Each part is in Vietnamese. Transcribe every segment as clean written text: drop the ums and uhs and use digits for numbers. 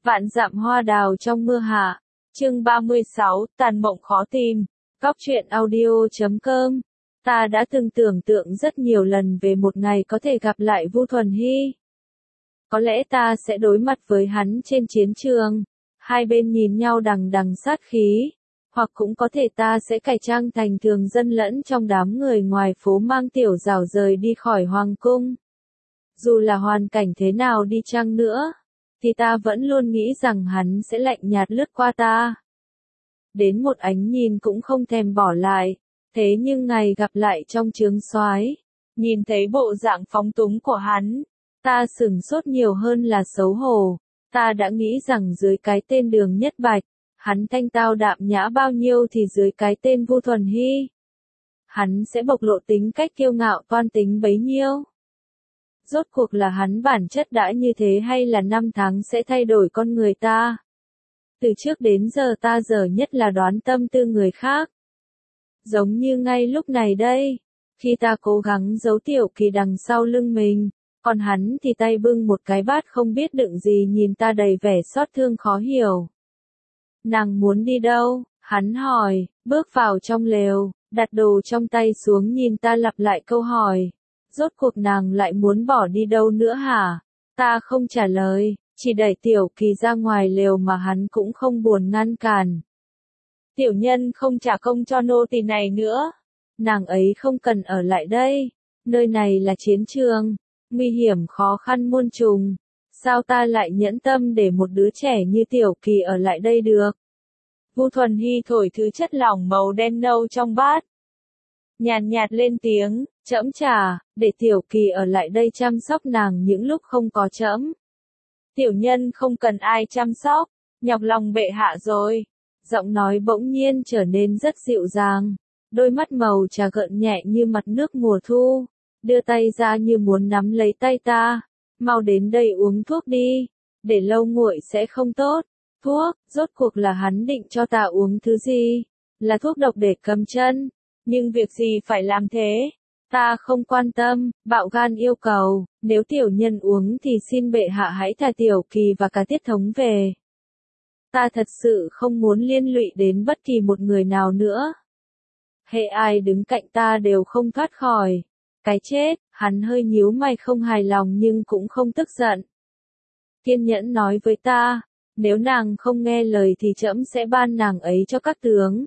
Vạn dặm hoa đào trong mưa hạ. Chương 36, tàn mộng khó tìm. Góc truyện audio.com. Ta đã từng tưởng tượng rất nhiều lần về một ngày có thể gặp lại Vu Thuần Hy. Có lẽ ta sẽ đối mặt với hắn trên chiến trường, hai bên nhìn nhau đằng đằng sát khí, hoặc cũng có thể ta sẽ cải trang thành thường dân lẫn trong đám người ngoài phố mang tiểu rào rời đi khỏi hoàng cung. Dù là hoàn cảnh thế nào đi chăng nữa, thì ta vẫn luôn nghĩ rằng hắn sẽ lạnh nhạt lướt qua ta. Đến một ánh nhìn cũng không thèm bỏ lại, thế nhưng ngày gặp lại trong trướng soái, nhìn thấy bộ dạng phóng túng của hắn, ta sửng sốt nhiều hơn là xấu hổ. Ta đã nghĩ rằng dưới cái tên Đường Nhất Bạch, hắn thanh tao đạm nhã bao nhiêu thì dưới cái tên Vu Thuần Hy, hắn sẽ bộc lộ tính cách kiêu ngạo toan tính bấy nhiêu. Rốt cuộc là hắn bản chất đã như thế hay là năm tháng sẽ thay đổi con người ta? Từ trước đến giờ ta dở nhất là đoán tâm tư người khác. Giống như ngay lúc này đây, khi ta cố gắng giấu Tiểu Kỳ đằng sau lưng mình, còn hắn thì tay bưng một cái bát không biết đựng gì nhìn ta đầy vẻ xót thương khó hiểu. Nàng muốn đi đâu? Hắn hỏi, bước vào trong lều, đặt đồ trong tay xuống nhìn ta lặp lại câu hỏi. Rốt cuộc nàng lại muốn bỏ đi đâu nữa hả? Ta không trả lời, chỉ đẩy Tiểu Kỳ ra ngoài lều mà hắn cũng không buồn ngăn cản. Tiểu nhân không trả công cho nô tỳ này nữa. Nàng ấy không cần ở lại đây. Nơi này là chiến trường, nguy hiểm khó khăn muôn trùng. Sao ta lại nhẫn tâm để một đứa trẻ như Tiểu Kỳ ở lại đây được? Vu Thuần Hy thổi thứ chất lỏng màu đen nâu trong bát. Nhàn nhạt lên tiếng, trẫm trả, để Tiểu Kỳ ở lại đây chăm sóc nàng những lúc không có trẫm. Tiểu nhân không cần ai chăm sóc, nhọc lòng bệ hạ rồi. Giọng nói bỗng nhiên trở nên rất dịu dàng, đôi mắt màu trà gợn nhẹ như mặt nước mùa thu, đưa tay ra như muốn nắm lấy tay ta. Mau đến đây uống thuốc đi, để lâu nguội sẽ không tốt. Thuốc, rốt cuộc là hắn định cho ta uống thứ gì? Là thuốc độc để cầm chân. Nhưng việc gì phải làm thế? Ta không quan tâm, bạo gan yêu cầu, nếu tiểu nhân uống thì xin bệ hạ hãy thả Tiểu Kỳ và cả Tiết Thống về. Ta thật sự không muốn liên lụy đến bất kỳ một người nào nữa. Hệ ai đứng cạnh ta đều không thoát khỏi cái chết. Hắn hơi nhíu mày không hài lòng nhưng cũng không tức giận. Kiên nhẫn nói với ta, nếu nàng không nghe lời thì trẫm sẽ ban nàng ấy cho các tướng,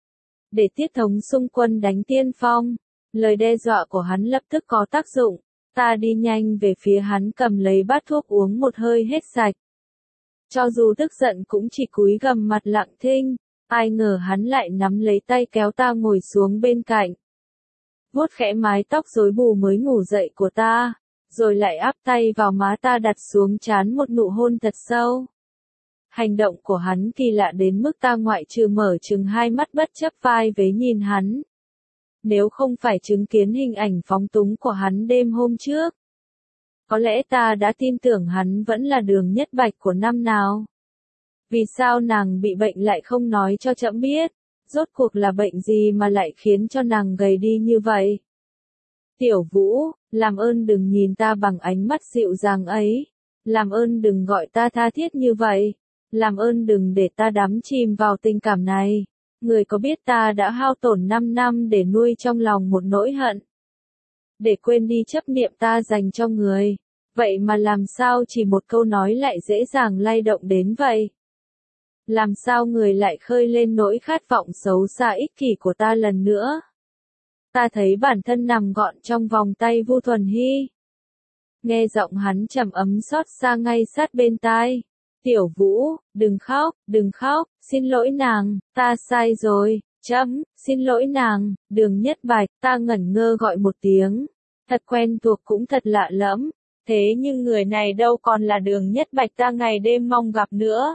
để Tiết Thống xung quân đánh Tiên Phong. Lời đe dọa của hắn lập tức có tác dụng. Ta đi nhanh về phía hắn cầm lấy bát thuốc uống một hơi hết sạch. Cho dù tức giận cũng chỉ cúi gằm mặt lặng thinh. Ai ngờ hắn lại nắm lấy tay kéo ta ngồi xuống bên cạnh, vuốt khẽ mái tóc rối bù mới ngủ dậy của ta, rồi lại áp tay vào má ta đặt xuống trán một nụ hôn thật sâu. Hành động của hắn kỳ lạ đến mức ta ngoại trừ mở trừng hai mắt bất chấp vai vế nhìn hắn. Nếu không phải chứng kiến hình ảnh phóng túng của hắn đêm hôm trước, có lẽ ta đã tin tưởng hắn vẫn là Đường Nhất Bạch của năm nào. Vì sao nàng bị bệnh lại không nói cho trẫm biết? Rốt cuộc là bệnh gì mà lại khiến cho nàng gầy đi như vậy? Tiểu Vũ, làm ơn đừng nhìn ta bằng ánh mắt dịu dàng ấy. Làm ơn đừng gọi ta tha thiết như vậy. Làm ơn đừng để ta đắm chìm vào tình cảm này. Người có biết ta đã hao tổn 5 năm để nuôi trong lòng một nỗi hận, để quên đi chấp niệm ta dành cho người. Vậy mà làm sao chỉ một câu nói lại dễ dàng lay động đến vậy? Làm sao người lại khơi lên nỗi khát vọng xấu xa ích kỷ của ta lần nữa? Ta thấy bản thân nằm gọn trong vòng tay Vu Thuần Hy. Nghe giọng hắn trầm ấm xót xa ngay sát bên tai. Tiểu Vũ, đừng khóc, xin lỗi nàng, ta sai rồi, trẫm, xin lỗi nàng. Đường Nhất Bạch, ta ngẩn ngơ gọi một tiếng. Thật quen thuộc cũng thật lạ lẫm, thế nhưng người này đâu còn là Đường Nhất Bạch ta ngày đêm mong gặp nữa.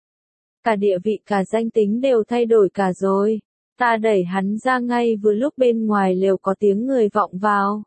Cả địa vị cả danh tính đều thay đổi cả rồi. Ta đẩy hắn ra ngay vừa lúc bên ngoài lều có tiếng người vọng vào.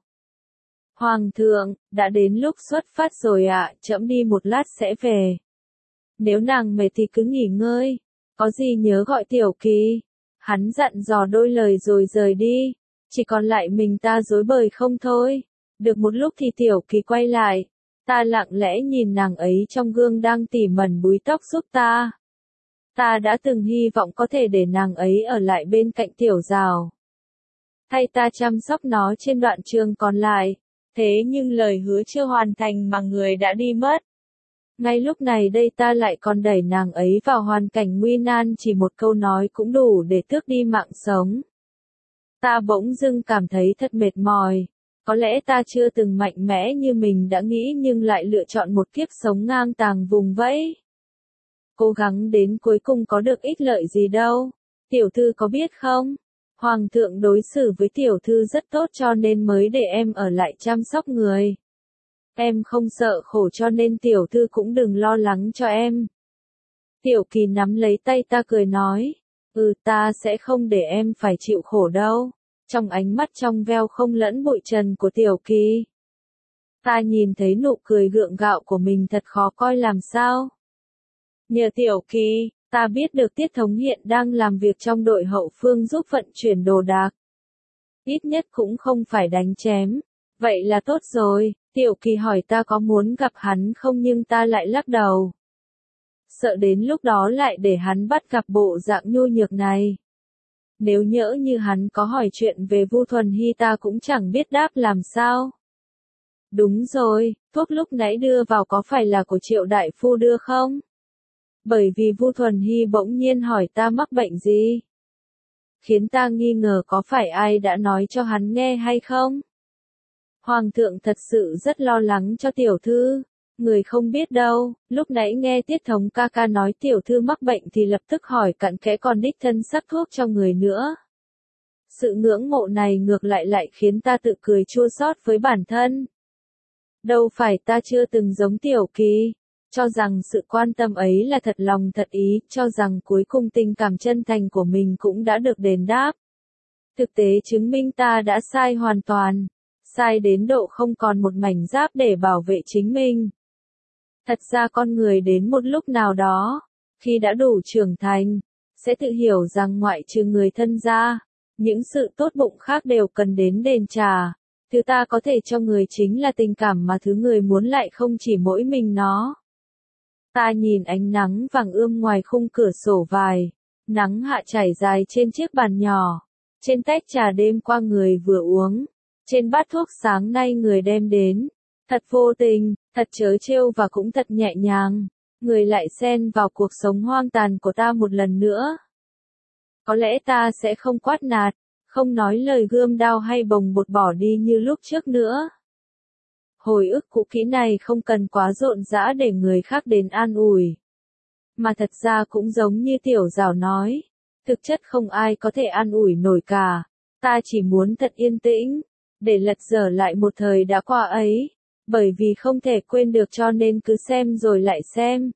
Hoàng thượng, đã đến lúc xuất phát rồi ạ, trẫm đi một lát sẽ về. Nếu nàng mệt thì cứ nghỉ ngơi, có gì nhớ gọi Tiểu Kỳ. Hắn dặn dò đôi lời rồi rời đi, chỉ còn lại mình ta rối bời không thôi. Được một lúc thì Tiểu Kỳ quay lại, Ta lặng lẽ nhìn nàng ấy trong gương đang tỉ mẩn búi tóc giúp ta. Ta đã từng hy vọng có thể để nàng ấy ở lại bên cạnh Tiểu Dào, thay ta chăm sóc nó trên đoạn trường còn lại. Thế nhưng lời hứa chưa hoàn thành mà người đã đi mất. Ngay lúc này đây ta lại còn đẩy nàng ấy vào hoàn cảnh nguy nan, chỉ một câu nói cũng đủ để tước đi mạng sống. Ta bỗng dưng cảm thấy thật mệt mỏi. Có lẽ ta chưa từng mạnh mẽ như mình đã nghĩ, nhưng lại lựa chọn một kiếp sống ngang tàng vùng vẫy. Cố gắng đến cuối cùng có được ích lợi gì đâu. Tiểu thư có biết không? Hoàng thượng đối xử với tiểu thư rất tốt cho nên mới để em ở lại chăm sóc người. Em không sợ khổ cho nên tiểu thư cũng đừng lo lắng cho em. Tiểu Kỳ nắm lấy tay ta cười nói. Ta sẽ không để em phải chịu khổ đâu. Trong ánh mắt trong veo không lẫn bụi trần của Tiểu Kỳ, ta nhìn thấy nụ cười gượng gạo của mình thật khó coi làm sao. Nhờ Tiểu Kỳ, ta biết được Tiết Thống hiện đang làm việc trong đội hậu phương giúp vận chuyển đồ đạc. Ít nhất cũng không phải đánh chém. Vậy là tốt rồi. Tiểu Kỳ hỏi ta có muốn gặp hắn không, nhưng ta lại lắc đầu. Sợ đến lúc đó lại để hắn bắt gặp bộ dạng nhu nhược này. Nếu nhỡ như hắn có hỏi chuyện về Vu Thuần Hy ta cũng chẳng biết đáp làm sao. Đúng rồi, thuốc lúc nãy đưa vào có phải là của Triệu đại phu đưa không? Bởi vì Vu Thuần Hy bỗng nhiên hỏi ta mắc bệnh gì, khiến ta nghi ngờ có phải ai đã nói cho hắn nghe hay không. Hoàng thượng thật sự rất lo lắng cho tiểu thư. Người không biết đâu, lúc nãy nghe Tiết Thống ca ca nói tiểu thư mắc bệnh thì lập tức hỏi cặn kẽ, còn đích thân sắc thuốc cho người nữa. Sự ngưỡng mộ này ngược lại khiến ta tự cười chua xót với bản thân. Đâu phải ta chưa từng giống Tiểu Kỳ, cho rằng sự quan tâm ấy là thật lòng thật ý, cho rằng cuối cùng tình cảm chân thành của mình cũng đã được đền đáp. Thực tế chứng minh ta đã sai hoàn toàn, sai đến độ không còn một mảnh giáp để bảo vệ chính mình. Thật ra con người đến một lúc nào đó, khi đã đủ trưởng thành, sẽ tự hiểu rằng ngoại trừ người thân ra, những sự tốt bụng khác đều cần đến đền trả. Thứ ta có thể cho người chính là tình cảm, mà thứ người muốn lại không chỉ mỗi mình nó. Ta nhìn ánh nắng vàng ươm ngoài khung cửa sổ vải, nắng hạ chảy dài trên chiếc bàn nhỏ, trên tách trà đêm qua người vừa uống, trên bát thuốc sáng nay người đem đến. Thật vô tình, thật trớ trêu và cũng thật nhẹ nhàng, người lại xen vào cuộc sống hoang tàn của ta một lần nữa. Có lẽ ta sẽ không quát nạt, không nói lời gươm đao hay bồng bột bỏ đi như lúc trước nữa. Hồi ức cũ kỹ này không cần quá rộn rã để người khác đến an ủi. Mà thật ra cũng giống như Tiểu Dào nói, thực chất không ai có thể an ủi nổi cả. Ta chỉ muốn thật yên tĩnh, để lật dở lại một thời đã qua ấy. Bởi vì không thể quên được cho nên cứ xem rồi lại xem.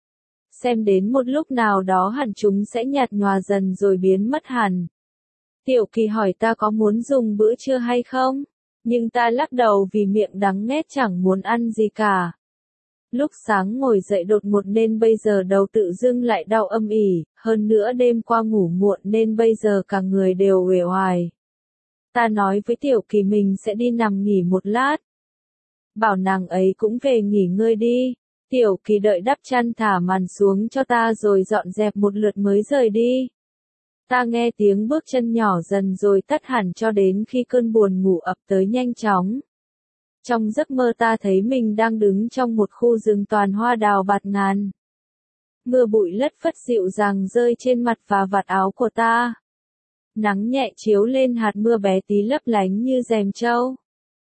Xem đến một lúc nào đó hẳn chúng sẽ nhạt nhòa dần rồi biến mất hẳn. Tiểu Kỳ hỏi ta có muốn dùng bữa trưa hay không? Nhưng ta lắc đầu vì miệng đắng nghét chẳng muốn ăn gì cả. Lúc sáng ngồi dậy đột ngột nên bây giờ đầu tự dưng lại đau âm ỉ, hơn nữa đêm qua ngủ muộn nên bây giờ cả người đều uể oải. Ta nói với Tiểu Kỳ mình sẽ đi nằm nghỉ một lát. Bảo nàng ấy cũng về nghỉ ngơi đi. Tiểu Kỳ đợi đắp chăn thả màn xuống cho ta rồi dọn dẹp một lượt mới rời đi. Ta nghe tiếng bước chân nhỏ dần rồi tắt hẳn cho đến khi cơn buồn ngủ ập tới nhanh chóng. Trong giấc mơ ta thấy mình đang đứng trong một khu rừng toàn hoa đào bạt ngàn. Mưa bụi lất phất dịu dàng rơi trên mặt và vạt áo của ta. Nắng nhẹ chiếu lên hạt mưa bé tí lấp lánh như rèm trâu.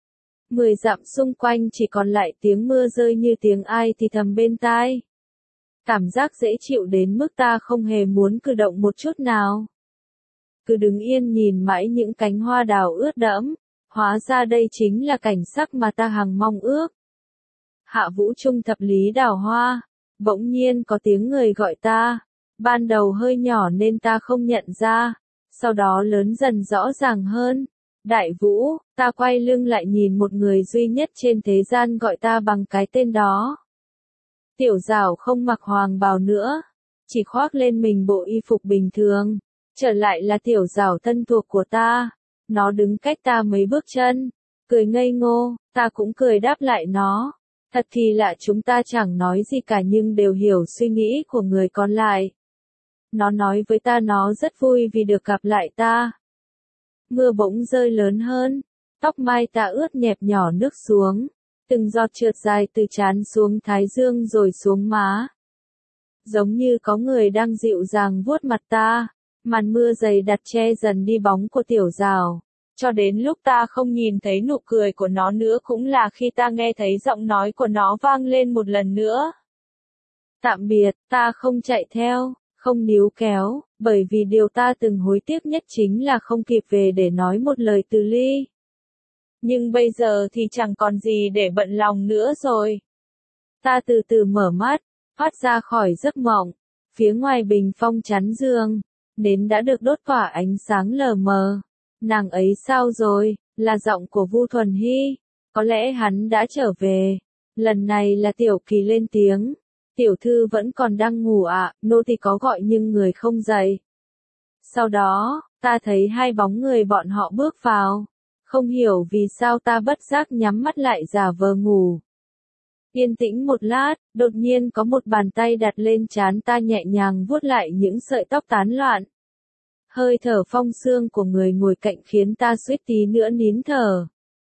10 dặm xung quanh chỉ còn lại tiếng mưa rơi như tiếng ai thì thầm bên tai. Cảm giác dễ chịu đến mức ta không hề muốn cử động một chút nào. Cứ đứng yên nhìn mãi những cánh hoa đào ướt đẫm, hóa ra đây chính là cảnh sắc mà ta hằng mong ước. Hạ Vũ Trung thập lý đào hoa, bỗng nhiên có tiếng người gọi ta. Ban đầu hơi nhỏ nên ta không nhận ra, sau đó lớn dần rõ ràng hơn. Đại Vũ, ta quay lưng lại nhìn một người duy nhất trên thế gian gọi ta bằng cái tên đó. Tiểu Dào không mặc hoàng bào nữa, chỉ khoác lên mình bộ y phục bình thường. Trở lại là Tiểu Dào thân thuộc của ta. Nó đứng cách ta mấy bước chân, cười ngây ngô, ta cũng cười đáp lại nó. Thật kỳ lạ, chúng ta chẳng nói gì cả nhưng đều hiểu suy nghĩ của người còn lại. Nó nói với ta nó rất vui vì được gặp lại ta. Mưa bỗng rơi lớn hơn, tóc mai ta ướt nhẹp nhỏ nước xuống, từng giọt trượt dài từ trán xuống thái dương rồi xuống má. Giống như có người đang dịu dàng vuốt mặt ta, màn mưa dày đặc che dần đi bóng của tiểu rào. Cho đến lúc ta không nhìn thấy nụ cười của nó nữa cũng là khi ta nghe thấy giọng nói của nó vang lên một lần nữa. Tạm biệt, ta không chạy theo, không níu kéo, bởi vì điều ta từng hối tiếc nhất chính là không kịp về để nói một lời từ ly. Nhưng bây giờ thì chẳng còn gì để bận lòng nữa rồi. Ta từ từ mở mắt, thoát ra khỏi giấc mộng. Phía ngoài bình phong chắn giường, nến đã được đốt tỏa ánh sáng lờ mờ. Nàng ấy sao rồi? Là giọng của Vu Thuần Hy. Có lẽ hắn đã trở về. Lần này là Tiểu Kỳ lên tiếng. Tiểu thư vẫn còn đang ngủ ạ, nô tỳ có gọi nhưng người không dậy. Sau đó, ta thấy hai bóng người bọn họ bước vào. Không hiểu vì sao ta bất giác nhắm mắt lại giả vờ ngủ. Yên tĩnh một lát, đột nhiên có một bàn tay đặt lên trán ta nhẹ nhàng vuốt lại những sợi tóc tán loạn. Hơi thở phong sương của người ngồi cạnh khiến ta suýt tí nữa nín thở.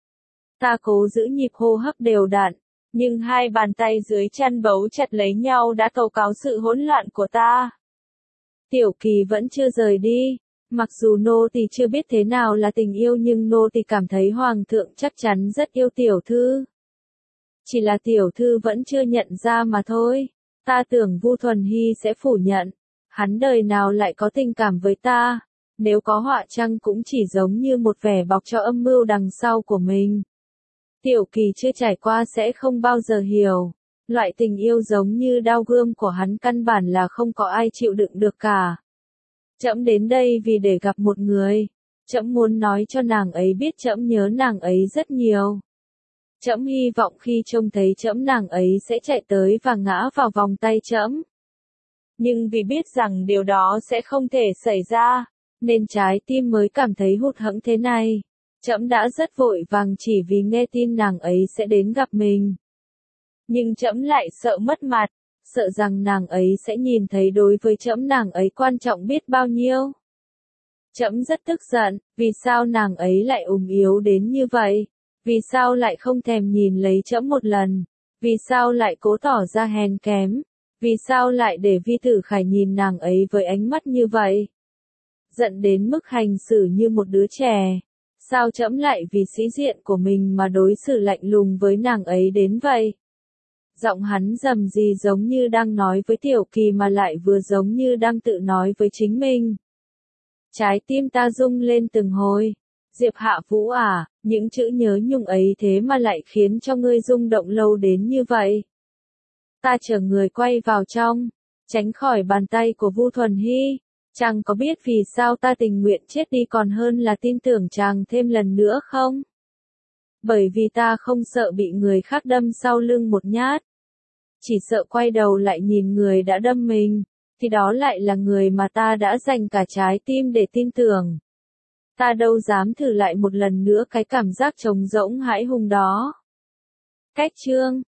Ta cố giữ nhịp hô hấp đều đặn, nhưng hai bàn tay dưới chăn bấu chặt lấy nhau đã tố cáo sự hỗn loạn của ta. Tiểu Kỳ vẫn chưa rời đi, mặc dù nô tỳ chưa biết thế nào là tình yêu nhưng nô tỳ cảm thấy hoàng thượng chắc chắn rất yêu tiểu thư. Chỉ là tiểu thư vẫn chưa nhận ra mà thôi. Ta tưởng Vu Thuần Hy sẽ phủ nhận. Hắn đời nào lại có tình cảm với ta. Nếu có họa chăng cũng chỉ giống như một vẻ bọc cho âm mưu đằng sau của mình. Tiểu Kỳ chưa trải qua sẽ không bao giờ hiểu. Loại tình yêu giống như đao gươm của hắn căn bản là không có ai chịu đựng được cả. Trẫm đến đây vì để gặp một người. Trẫm muốn nói cho nàng ấy biết trẫm nhớ nàng ấy rất nhiều. Trẫm hy vọng khi trông thấy trẫm nàng ấy sẽ chạy tới và ngã vào vòng tay trẫm. Nhưng vì biết rằng điều đó sẽ không thể xảy ra, nên trái tim mới cảm thấy hụt hẫng thế này. Trẫm đã rất vội vàng chỉ vì nghe tin nàng ấy sẽ đến gặp mình. Nhưng trẫm lại sợ mất mặt, sợ rằng nàng ấy sẽ nhìn thấy đối với trẫm nàng ấy quan trọng biết bao nhiêu. Trẫm rất tức giận, vì sao nàng ấy lại ốm yếu đến như vậy? Vì sao lại không thèm nhìn lấy trẫm một lần? Vì sao lại cố tỏ ra hèn kém? Vì sao lại để Vi Tử Khải nhìn nàng ấy với ánh mắt như vậy? Giận đến mức hành xử như một đứa trẻ. Sao trẫm lại vì sĩ diện của mình mà đối xử lạnh lùng với nàng ấy đến vậy? Giọng hắn rầm rì giống như đang nói với Tiểu Kỳ mà lại vừa giống như đang tự nói với chính mình. Trái tim ta rung lên từng hồi. Diệp Hạ Vũ à, những chữ nhớ nhung ấy thế mà lại khiến cho ngươi rung động lâu đến như vậy. Ta chở người quay vào trong, tránh khỏi bàn tay của Vu Thuần Hy. Chàng có biết vì sao ta tình nguyện chết đi còn hơn là tin tưởng chàng thêm lần nữa không? Bởi vì ta không sợ bị người khác đâm sau lưng một nhát. Chỉ sợ quay đầu lại nhìn người đã đâm mình, thì đó lại là người mà ta đã dành cả trái tim để tin tưởng. Ta đâu dám thử lại một lần nữa cái cảm giác trống rỗng hãi hùng đó. Cách chương